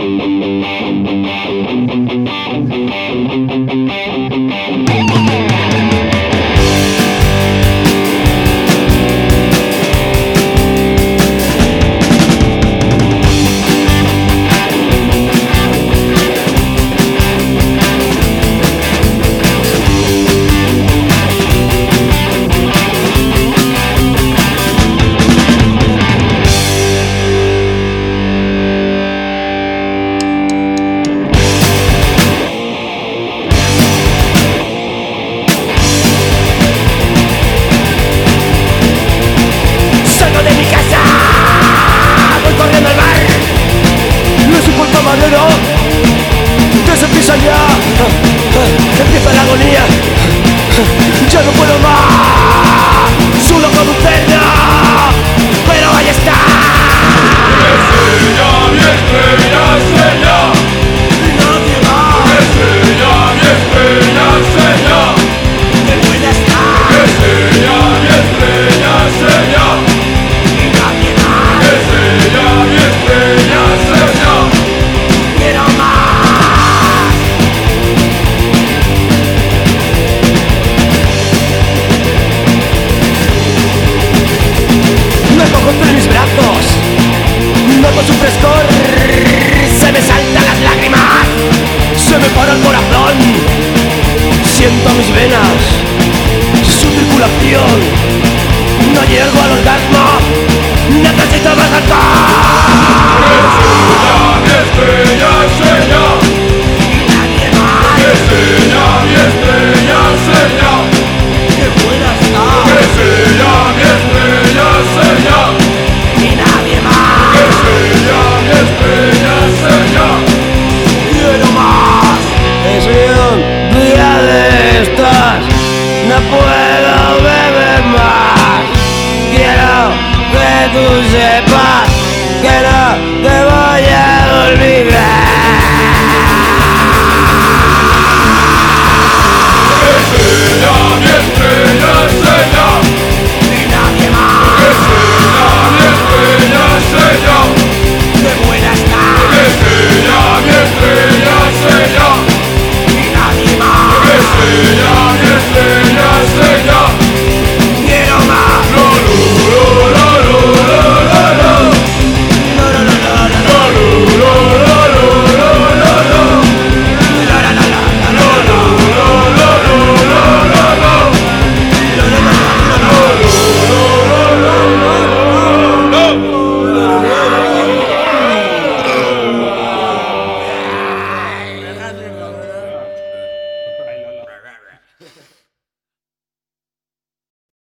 Empieza la agonía, ya no puedo más, solo como cena, pero ahí está. Estrella, mi estrella, estrella, Y nadie más. estrella, mi estrella, estrella, Que pueda estar. estrella, mi estrella, estrella, Y nadie más. estrella, mi estrella, estrella. Quiero más. Me cojo entre mis brazos, noto su frescor, se me saltan las lágrimas, se me para el corazón, siento mis venas, su circulación, no llego al orgasmo, necesito más alcohol.